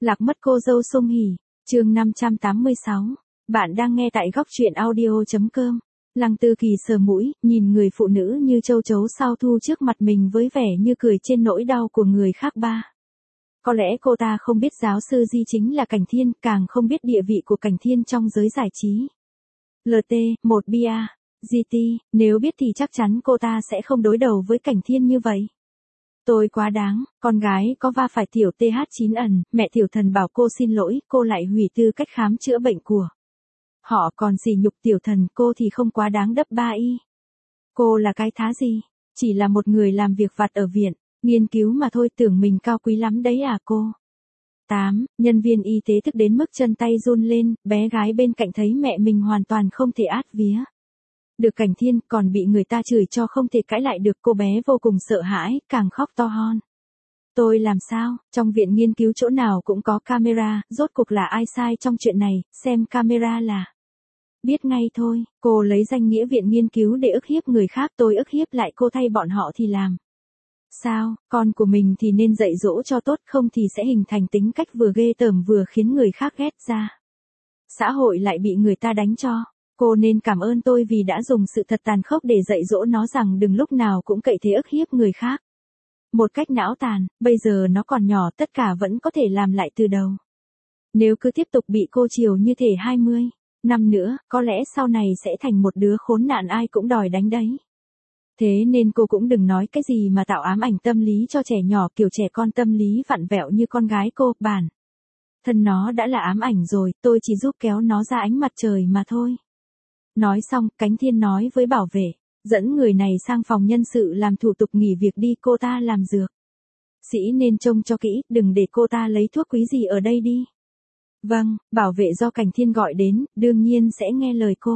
Lạc mất cô dâu Song Hỷ, chương 586. Bạn đang nghe tại góc truyện audio.com. Lăng Tư Kỳ sờ mũi, nhìn người phụ nữ như châu chấu sao thu trước mặt mình với vẻ như cười trên nỗi đau của người khác ba. Có lẽ cô ta không biết giáo sư Di chính là Cảnh Thiên, càng không biết địa vị của Cảnh Thiên trong giới giải trí. LT, 1 bia, GT, nếu biết thì chắc chắn cô ta sẽ không đối đầu với Cảnh Thiên như vậy. Tôi quá đáng, con gái có va phải tiểu TH9 ẩn, mẹ tiểu thần bảo cô xin lỗi, cô lại hủy tư cách khám chữa bệnh của họ, còn sỉ nhục tiểu thần, cô thì không quá đáng đắp ba y. Cô là cái thá gì? Chỉ là một người làm việc vặt ở viện, nghiên cứu mà thôi, tưởng mình cao quý lắm đấy à cô. 8. Nhân viên y tế tức đến mức chân tay run lên, bé gái bên cạnh thấy mẹ mình hoàn toàn không thể át vía được Cảnh Thiên, còn bị người ta chửi cho không thể cãi lại được, cô bé vô cùng sợ hãi, càng khóc to hon. Tôi làm sao, trong viện nghiên cứu chỗ nào cũng có camera, rốt cuộc là ai sai trong chuyện này, xem camera là biết ngay thôi. Cô lấy danh nghĩa viện nghiên cứu để ức hiếp người khác, tôi ức hiếp lại cô thay bọn họ thì làm sao? Con của mình thì nên dạy dỗ cho tốt, không thì sẽ hình thành tính cách vừa ghê tởm vừa khiến người khác ghét ra. Xã hội lại bị người ta đánh cho. Cô nên cảm ơn tôi vì đã dùng sự thật tàn khốc để dạy dỗ nó rằng đừng lúc nào cũng cậy thế ức hiếp người khác. Một cách não tàn, bây giờ nó còn nhỏ, tất cả vẫn có thể làm lại từ đầu. Nếu cứ tiếp tục bị cô chiều như thể 20 năm nữa, có lẽ sau này sẽ thành một đứa khốn nạn ai cũng đòi đánh đấy. Thế nên cô cũng đừng nói cái gì mà tạo ám ảnh tâm lý cho trẻ nhỏ, kiểu trẻ con tâm lý vặn vẹo như con gái cô, bản thân nó đã là ám ảnh rồi, tôi chỉ giúp kéo nó ra ánh mặt trời mà thôi. Nói xong, Cảnh Thiên nói với bảo vệ, dẫn người này sang phòng nhân sự làm thủ tục nghỉ việc đi, cô ta làm dược sĩ nên trông cho kỹ, đừng để cô ta lấy thuốc quý gì ở đây đi. Vâng, bảo vệ do Cảnh Thiên gọi đến, đương nhiên sẽ nghe lời cô.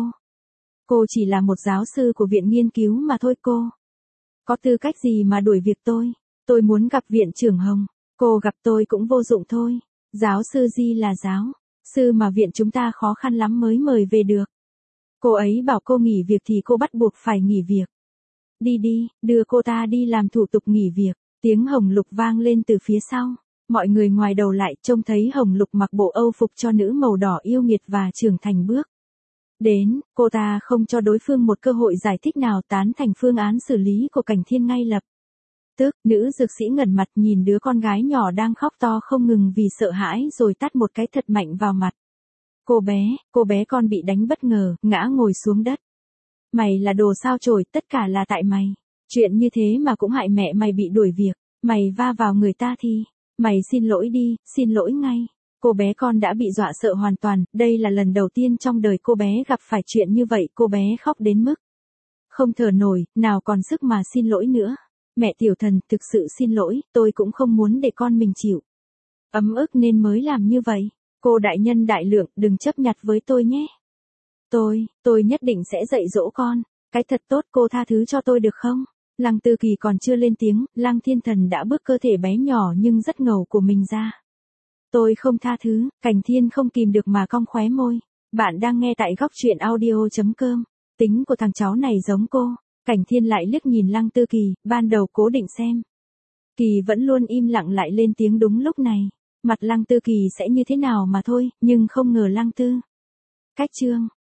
Cô chỉ là một giáo sư của viện nghiên cứu mà thôi, cô có tư cách gì mà đuổi việc tôi muốn gặp viện trưởng Hồng, cô gặp tôi cũng vô dụng thôi. Giáo sư Di là giáo sư mà viện chúng ta khó khăn lắm mới mời về được. Cô ấy bảo cô nghỉ việc thì cô bắt buộc phải nghỉ việc. Đi đi, đưa cô ta đi làm thủ tục nghỉ việc. Tiếng Hồng Lục vang lên từ phía sau. Mọi người ngoài đầu lại trông thấy Hồng Lục mặc bộ âu phục cho nữ màu đỏ yêu nghiệt và trưởng thành bước đến, cô ta không cho đối phương một cơ hội giải thích nào, tán thành phương án xử lý của Cảnh Thiên ngay lập tức. Nữ dược sĩ ngẩn mặt nhìn đứa con gái nhỏ đang khóc to không ngừng vì sợ hãi rồi tát một cái thật mạnh vào mặt cô bé con bị đánh bất ngờ, ngã ngồi xuống đất. Mày là đồ sao chổi, tất cả là tại mày. Chuyện như thế mà cũng hại mẹ mày bị đuổi việc, mày va vào người ta thì mày xin lỗi đi, xin lỗi ngay. Cô bé con đã bị dọa sợ hoàn toàn, đây là lần đầu tiên trong đời cô bé gặp phải chuyện như vậy, cô bé khóc đến mức không thở nổi, nào còn sức mà xin lỗi nữa. Mẹ tiểu thần, thực sự xin lỗi, tôi cũng không muốn để con mình chịu ấm ức nên mới làm như vậy. Cô đại nhân đại lượng, đừng chấp nhặt với tôi nhé. Tôi nhất định sẽ dạy dỗ con cái thật tốt, cô tha thứ cho tôi được không? Lăng Tư Kỳ còn chưa lên tiếng, Lăng Thiên Thần đã bước cơ thể bé nhỏ nhưng rất ngầu của mình ra. Tôi không tha thứ. Cảnh Thiên không kìm được mà cong khóe môi. Bạn đang nghe tại góc truyện audio.com. Tính của thằng cháu này giống cô. Cảnh Thiên lại liếc nhìn Lăng Tư Kỳ, ban đầu cố định xem Kỳ vẫn luôn im lặng lại lên tiếng đúng lúc này. Mặt Lăng Tư Kỳ sẽ như thế nào mà thôi, nhưng không ngờ Lăng Tư cách chương